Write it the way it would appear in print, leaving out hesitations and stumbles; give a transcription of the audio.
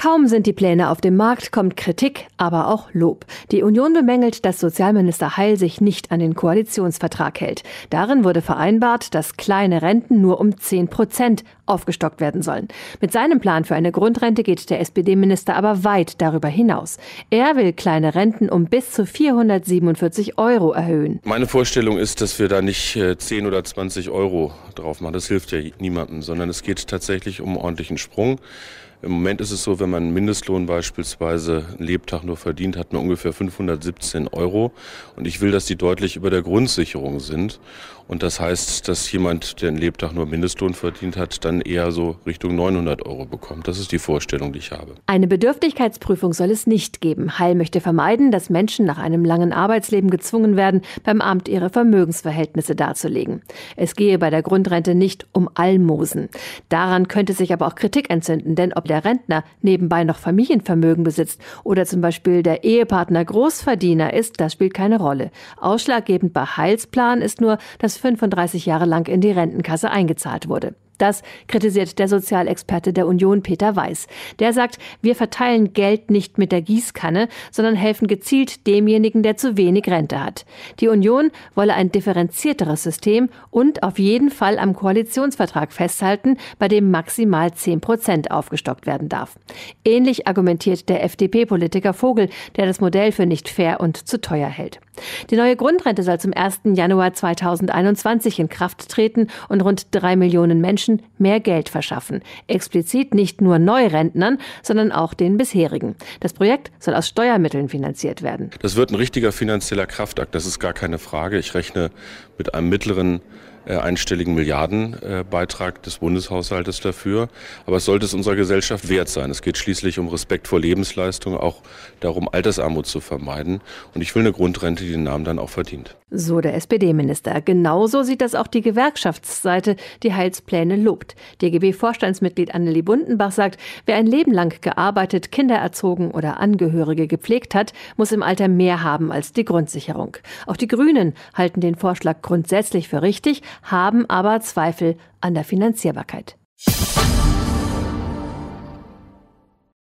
Kaum sind die Pläne auf dem Markt, kommt Kritik, aber auch Lob. Die Union bemängelt, dass Sozialminister Heil sich nicht an den Koalitionsvertrag hält. Darin wurde vereinbart, dass kleine Renten nur um 10% aufgestockt werden sollen. Mit seinem Plan für eine Grundrente geht der SPD-Minister aber weit darüber hinaus. Er will kleine Renten um bis zu 447 € erhöhen. Meine Vorstellung ist, dass wir da nicht 10 oder 20 € drauf machen. Das hilft ja niemandem, sondern es geht tatsächlich um einen ordentlichen Sprung. Im Moment ist es so, wenn man einen Mindestlohn beispielsweise einen Lebtag nur verdient, hat man ungefähr 517 €. Und ich will, dass die deutlich über der Grundsicherung sind. Und das heißt, dass jemand, der einen Lebtag nur Mindestlohn verdient hat, dann eher so Richtung 900 € bekommt. Das ist die Vorstellung, die ich habe. Eine Bedürftigkeitsprüfung soll es nicht geben. Heil möchte vermeiden, dass Menschen nach einem langen Arbeitsleben gezwungen werden, beim Amt ihre Vermögensverhältnisse darzulegen. Es gehe bei der Grundrente nicht um Almosen. Daran könnte sich aber auch Kritik entzünden, denn ob der Rentner nebenbei noch Familienvermögen besitzt oder zum Beispiel der Ehepartner Großverdiener ist, das spielt keine Rolle. Ausschlaggebend bei Heils Plan ist nur, dass 35 Jahre lang in die Rentenkasse eingezahlt wurde. Das kritisiert der Sozialexperte der Union, Peter Weiß. Der sagt, wir verteilen Geld nicht mit der Gießkanne, sondern helfen gezielt demjenigen, der zu wenig Rente hat. Die Union wolle ein differenzierteres System und auf jeden Fall am Koalitionsvertrag festhalten, bei dem maximal 10% aufgestockt werden darf. Ähnlich argumentiert der FDP-Politiker Vogel, der das Modell für nicht fair und zu teuer hält. Die neue Grundrente soll zum 1. Januar 2021 in Kraft treten und rund 3 Millionen Menschen mehr Geld verschaffen. Explizit nicht nur Neurentnern, sondern auch den bisherigen. Das Projekt soll aus Steuermitteln finanziert werden. Das wird ein richtiger finanzieller Kraftakt, das ist gar keine Frage. Ich rechne mit einem mittleren einstelligen Milliardenbeitrag des Bundeshaushaltes dafür. Aber es sollte es unserer Gesellschaft wert sein. Es geht schließlich um Respekt vor Lebensleistung, auch darum, Altersarmut zu vermeiden. Und ich will eine Grundrente, die den Namen dann auch verdient. So der SPD-Minister. Genauso sieht das auch die Gewerkschaftsseite, die Heils Pläne lobt. DGB-Vorstandsmitglied Anneli Bundenbach sagt, wer ein Leben lang gearbeitet, Kinder erzogen oder Angehörige gepflegt hat, muss im Alter mehr haben als die Grundsicherung. Auch die Grünen halten den Vorschlag grundsätzlich für richtig, haben aber Zweifel an der Finanzierbarkeit.